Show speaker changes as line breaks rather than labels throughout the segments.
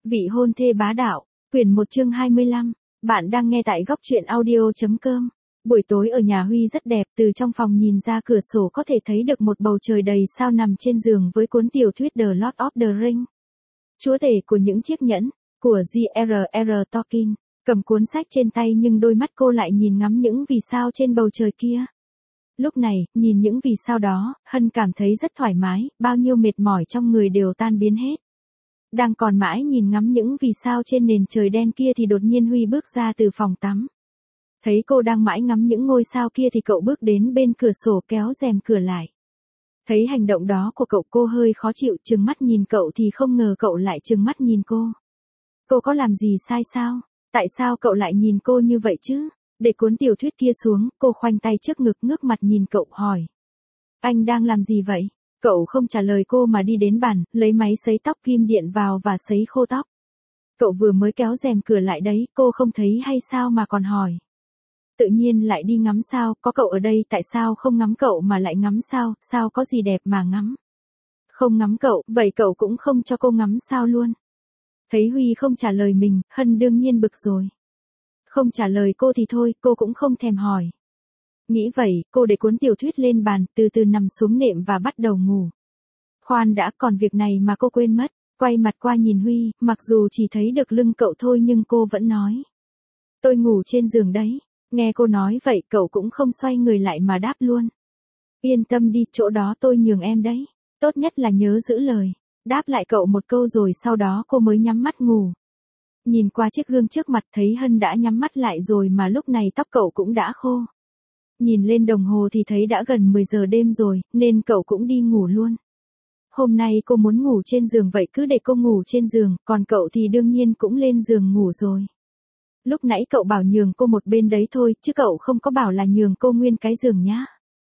Vị hôn thê bá đạo, quyển 1 chương 25. Bạn đang nghe tại góc truyện audio.com. Buổi tối ở nhà Huy rất đẹp, từ trong phòng nhìn ra cửa sổ có thể thấy được một bầu trời đầy sao nằm trên giường với cuốn tiểu thuyết The Lord of the Rings. Chúa tể của những chiếc nhẫn, của J.R.R. Tolkien. Cầm cuốn sách trên tay nhưng đôi mắt cô lại nhìn ngắm những vì sao trên bầu trời kia. Lúc này, nhìn những vì sao đó, Hân cảm thấy rất thoải mái, bao nhiêu mệt mỏi trong người đều tan biến hết. Đang còn mãi nhìn ngắm những vì sao trên nền trời đen kia thì đột nhiên Huy bước ra từ phòng tắm. Thấy cô đang mãi ngắm những ngôi sao kia thì cậu bước đến bên cửa sổ kéo rèm cửa lại. Thấy hành động đó của cậu cô hơi khó chịu, trừng mắt nhìn cậu thì không ngờ cậu lại trừng mắt nhìn cô. Cô có làm gì sai sao? Tại sao cậu lại nhìn cô như vậy chứ? Để cuốn tiểu thuyết kia xuống, cô khoanh tay trước ngực ngước mặt nhìn cậu hỏi. Anh đang làm gì vậy? Cậu không trả lời cô mà đi đến bàn, lấy máy sấy tóc kim điện vào và sấy khô tóc. Cậu vừa mới kéo rèm cửa lại đấy, cô không thấy hay sao mà còn hỏi. Tự nhiên lại đi ngắm sao, có cậu ở đây tại sao không ngắm cậu mà lại ngắm sao, sao có gì đẹp mà ngắm. Không ngắm cậu, vậy cậu cũng không cho cô ngắm sao luôn. Thấy Huy không trả lời mình, Hân đương nhiên bực rồi. Không trả lời cô thì thôi, cô cũng không thèm hỏi. Nghĩ vậy, cô để cuốn tiểu thuyết lên bàn, từ từ nằm xuống nệm và bắt đầu ngủ. Khoan đã, còn việc này mà cô quên mất. Quay mặt qua nhìn Huy, mặc dù chỉ thấy được lưng cậu thôi nhưng cô vẫn nói. Tôi ngủ trên giường đấy. Nghe cô nói vậy, cậu cũng không xoay người lại mà đáp luôn. Yên tâm đi, chỗ đó tôi nhường em đấy. Tốt nhất là nhớ giữ lời. Đáp lại cậu một câu rồi sau đó cô mới nhắm mắt ngủ. Nhìn qua chiếc gương trước mặt thấy Hân đã nhắm mắt lại rồi mà lúc này tóc cậu cũng đã khô. Nhìn lên đồng hồ thì thấy đã gần 10 giờ đêm rồi, nên cậu cũng đi ngủ luôn. Hôm nay cô muốn ngủ trên giường vậy cứ để cô ngủ trên giường, còn cậu thì đương nhiên cũng lên giường ngủ rồi. Lúc nãy cậu bảo nhường cô một bên đấy thôi, chứ cậu không có bảo là nhường cô nguyên cái giường nhá.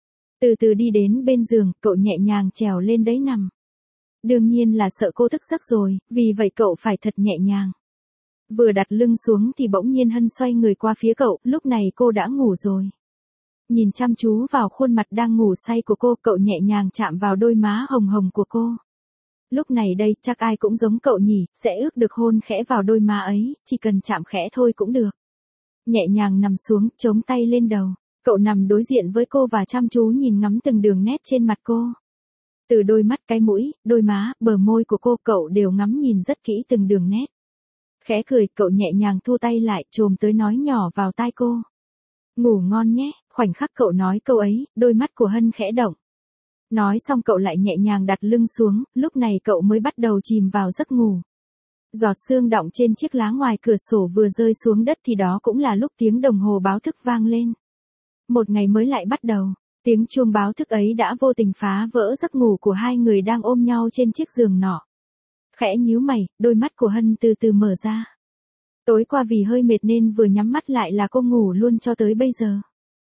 Từ từ đi đến bên giường, cậu nhẹ nhàng trèo lên đấy nằm. Đương nhiên là sợ cô thức giấc rồi, vì vậy cậu phải thật nhẹ nhàng. Vừa đặt lưng xuống thì bỗng nhiên Hân xoay người qua phía cậu, lúc này cô đã ngủ rồi. Nhìn chăm chú vào khuôn mặt đang ngủ say của cô, cậu nhẹ nhàng chạm vào đôi má hồng hồng của cô. Lúc này đây, chắc ai cũng giống cậu nhỉ, sẽ ước được hôn khẽ vào đôi má ấy, chỉ cần chạm khẽ thôi cũng được. Nhẹ nhàng nằm xuống, chống tay lên đầu. Cậu nằm đối diện với cô và chăm chú nhìn ngắm từng đường nét trên mặt cô. Từ đôi mắt, cái mũi, đôi má, bờ môi của cô, cậu đều ngắm nhìn rất kỹ từng đường nét. Khẽ cười, cậu nhẹ nhàng thu tay lại, chồm tới nói nhỏ vào tai cô. Ngủ ngon nhé. Khoảnh khắc cậu nói câu ấy, đôi mắt của Hân khẽ động. Nói xong cậu lại nhẹ nhàng đặt lưng xuống, lúc này cậu mới bắt đầu chìm vào giấc ngủ. Giọt sương đọng trên chiếc lá ngoài cửa sổ vừa rơi xuống đất thì đó cũng là lúc tiếng đồng hồ báo thức vang lên. Một ngày mới lại bắt đầu, tiếng chuông báo thức ấy đã vô tình phá vỡ giấc ngủ của hai người đang ôm nhau trên chiếc giường nọ. Khẽ nhíu mày, đôi mắt của Hân từ từ mở ra. Tối qua vì hơi mệt nên vừa nhắm mắt lại là cô ngủ luôn cho tới bây giờ.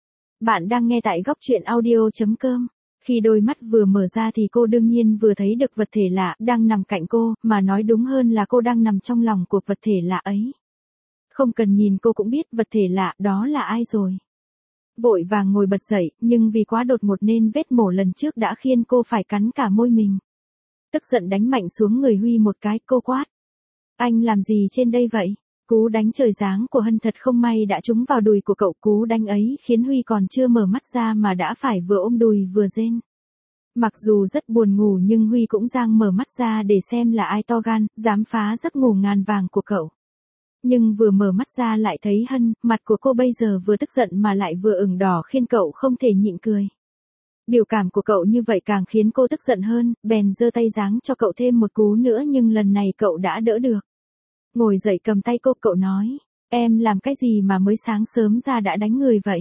Bạn đang nghe tại góc truyện audio.com. Khi đôi mắt vừa mở ra thì cô đương nhiên vừa thấy được vật thể lạ đang nằm cạnh cô, mà nói đúng hơn là cô đang nằm trong lòng của vật thể lạ ấy. Không cần nhìn cô cũng biết vật thể lạ đó là ai rồi. Vội vàng ngồi bật dậy, nhưng vì quá đột ngột nên vết mổ lần trước đã khiến cô phải cắn cả môi mình. Tức giận đánh mạnh xuống người Huy một cái, cô quát. Anh làm gì trên đây vậy? Cú đánh trời giáng của Hân thật không may đã trúng vào đùi của cậu, cú đánh ấy khiến Huy còn chưa mở mắt ra mà đã phải vừa ôm đùi vừa rên. Mặc dù rất buồn ngủ nhưng Huy cũng giang mở mắt ra để xem là ai to gan, dám phá giấc ngủ ngàn vàng của cậu. Nhưng vừa mở mắt ra lại thấy Hân, mặt của cô bây giờ vừa tức giận mà lại vừa ửng đỏ khiến cậu không thể nhịn cười. Biểu cảm của cậu như vậy càng khiến cô tức giận hơn, bèn giơ tay giáng cho cậu thêm một cú nữa nhưng lần này cậu đã đỡ được. Ngồi dậy cầm tay cô, cậu nói, em làm cái gì mà mới sáng sớm ra đã đánh người vậy?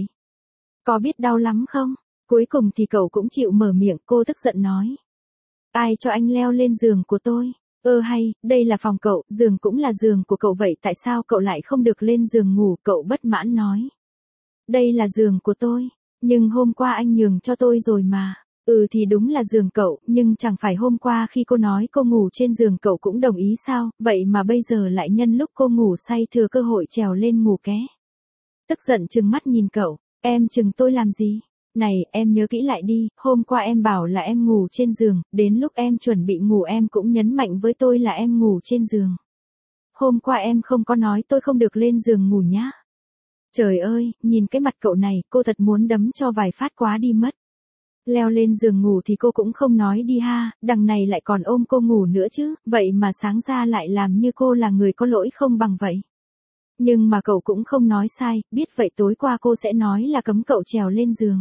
Có biết đau lắm không? Cuối cùng thì cậu cũng chịu mở miệng, cô tức giận nói. Ai cho anh leo lên giường của tôi? Hay, đây là phòng cậu, giường cũng là giường của cậu vậy tại sao cậu lại không được lên giường ngủ? Cậu bất mãn nói. Đây là giường của tôi, nhưng hôm qua anh nhường cho tôi rồi mà. Thì đúng là giường cậu, nhưng chẳng phải hôm qua khi cô nói cô ngủ trên giường cậu cũng đồng ý sao, vậy mà bây giờ lại nhân lúc cô ngủ say thừa cơ hội trèo lên ngủ ké. Tức giận trừng mắt nhìn cậu, em chừng tôi làm gì? Này, em nhớ kỹ lại đi, hôm qua em bảo là em ngủ trên giường, đến lúc em chuẩn bị ngủ em cũng nhấn mạnh với tôi là em ngủ trên giường. hôm qua em không có nói tôi không được lên giường ngủ nhá. Trời ơi, nhìn cái mặt cậu này, cô thật muốn đấm cho vài phát quá đi mất. Leo lên giường ngủ thì cô cũng không nói đi ha, đằng này lại còn ôm cô ngủ nữa chứ, vậy mà sáng ra lại làm như cô là người có lỗi không bằng vậy. Nhưng mà cậu cũng không nói sai, biết vậy tối qua cô sẽ nói là cấm cậu trèo lên giường.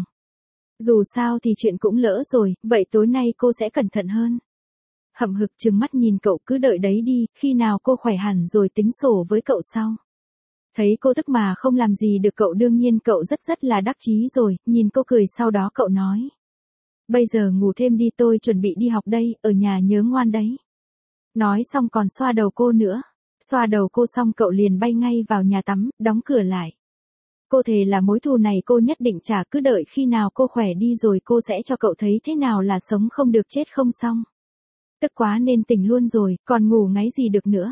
Dù sao thì chuyện cũng lỡ rồi, vậy tối nay cô sẽ cẩn thận hơn. Hậm hực trừng mắt nhìn cậu, cứ đợi đấy đi, khi nào cô khỏe hẳn rồi tính sổ với cậu sau. Thấy cô tức mà không làm gì được cậu, đương nhiên cậu rất là đắc chí rồi, nhìn cô cười sau đó cậu nói. Bây giờ ngủ thêm đi, tôi chuẩn bị đi học đây, ở nhà nhớ ngoan đấy. Nói xong còn xoa đầu cô nữa. Xoa đầu cô xong cậu liền bay ngay vào nhà tắm, đóng cửa lại. Cô thề là mối thù này cô nhất định trả, cứ đợi khi nào cô khỏe đi rồi cô sẽ cho cậu thấy thế nào là sống không được chết không xong. Tức quá nên tỉnh luôn rồi, còn ngủ ngáy gì được nữa.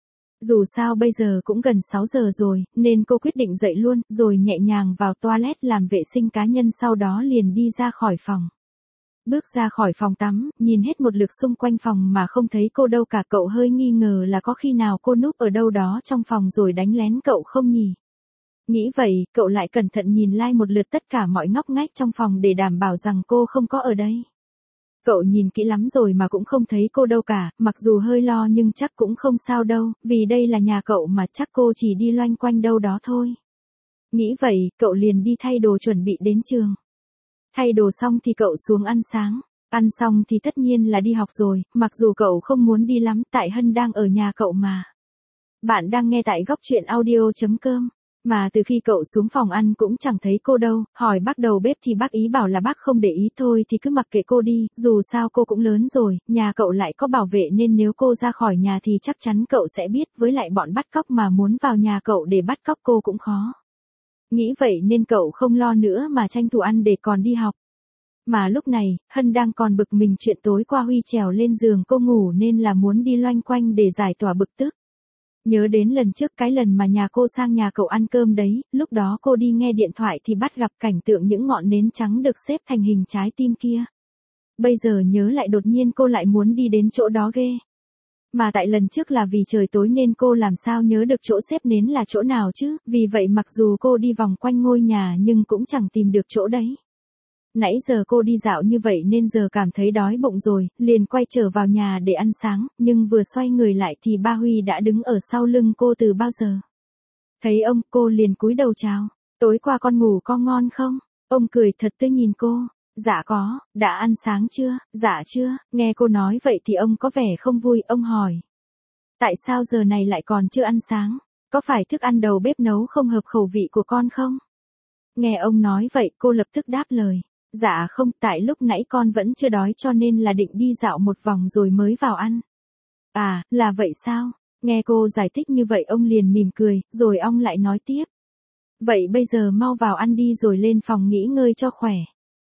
Dù sao bây giờ cũng gần 6 giờ rồi, nên cô quyết định dậy luôn, rồi nhẹ nhàng vào toilet làm vệ sinh cá nhân, sau đó liền đi ra khỏi phòng. Bước ra khỏi phòng tắm, nhìn hết một lượt xung quanh phòng mà không thấy cô đâu cả, cậu hơi nghi ngờ là có khi nào cô núp ở đâu đó trong phòng rồi đánh lén cậu không nhỉ. Nghĩ vậy, cậu lại cẩn thận nhìn lại một lượt tất cả mọi ngóc ngách trong phòng để đảm bảo rằng cô không có ở đây. Cậu nhìn kỹ lắm rồi mà cũng không thấy cô đâu cả, mặc dù hơi lo nhưng chắc cũng không sao đâu, vì đây là nhà cậu mà, chắc cô chỉ đi loanh quanh đâu đó thôi. Nghĩ vậy, cậu liền đi thay đồ chuẩn bị đến trường. Thay đồ xong thì cậu xuống ăn sáng. Ăn xong thì tất nhiên là đi học rồi, mặc dù cậu không muốn đi lắm, tại Hân đang ở nhà cậu mà. Bạn đang nghe tại góc truyện audio.com. Mà từ khi cậu xuống phòng ăn cũng chẳng thấy cô đâu, hỏi bác đầu bếp thì bác ý bảo là bác không để ý thôi thì cứ mặc kệ cô đi, dù sao cô cũng lớn rồi, nhà cậu lại có bảo vệ nên nếu cô ra khỏi nhà thì chắc chắn cậu sẽ biết, với lại bọn bắt cóc mà muốn vào nhà cậu để bắt cóc cô cũng khó. Nghĩ vậy nên cậu không lo nữa mà tranh thủ ăn để còn đi học. Mà lúc này, Hân đang còn bực mình chuyện tối qua Huy trèo lên giường cô ngủ nên là muốn đi loanh quanh để giải tỏa bực tức. Nhớ đến lần trước, cái lần mà nhà cô sang nhà cậu ăn cơm đấy, lúc đó cô đi nghe điện thoại thì bắt gặp cảnh tượng những ngọn nến trắng được xếp thành hình trái tim kia. Bây giờ nhớ lại đột nhiên cô lại muốn đi đến chỗ đó ghê. Mà tại lần trước là vì trời tối nên cô làm sao nhớ được chỗ xếp nến là chỗ nào chứ, vì vậy mặc dù cô đi vòng quanh ngôi nhà nhưng cũng chẳng tìm được chỗ đấy. Nãy giờ cô đi dạo như vậy nên giờ cảm thấy đói bụng rồi, liền quay trở vào nhà để ăn sáng, nhưng vừa xoay người lại thì ba Huy đã đứng ở sau lưng cô từ bao giờ. Thấy ông, cô liền cúi đầu chào. Tối qua con ngủ có ngon không? Ông cười thật tươi nhìn cô. Dạ có, đã ăn sáng chưa? Dạ chưa. Nghe cô nói vậy thì ông có vẻ không vui, ông hỏi. Tại sao giờ này lại còn chưa ăn sáng? Có phải thức ăn đầu bếp nấu không hợp khẩu vị của con không? Nghe ông nói vậy cô lập tức đáp lời. Dạ không, tại lúc nãy con vẫn chưa đói cho nên là định đi dạo một vòng rồi mới vào ăn. À, là vậy sao? Nghe cô giải thích như vậy ông liền mỉm cười, rồi ông lại nói tiếp. Vậy bây giờ mau vào ăn đi rồi lên phòng nghỉ ngơi cho khỏe.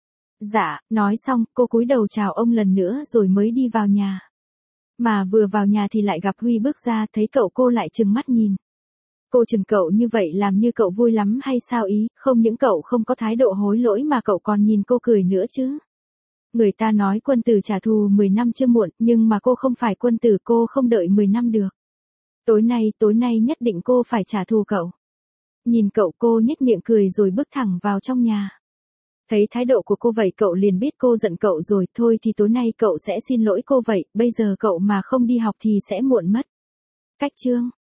Dạ, nói xong, cô cúi đầu chào ông lần nữa rồi mới đi vào nhà. Mà vừa vào nhà thì lại gặp Huy bước ra, thấy cậu cô lại trừng mắt nhìn. Cô chừng cậu như vậy làm như cậu vui lắm hay sao ý, không những cậu không có thái độ hối lỗi mà cậu còn nhìn cô cười nữa chứ. Người ta nói quân tử trả thù 10 năm chưa muộn, nhưng mà cô không phải quân tử, cô không đợi 10 năm được. Tối nay nhất định cô phải trả thù cậu. Nhìn cậu cô nhếch miệng cười rồi bước thẳng vào trong nhà. Thấy thái độ của cô vậy cậu liền biết cô giận cậu rồi, thôi thì tối nay cậu sẽ xin lỗi cô vậy, bây giờ cậu mà không đi học thì sẽ muộn mất. Cách chương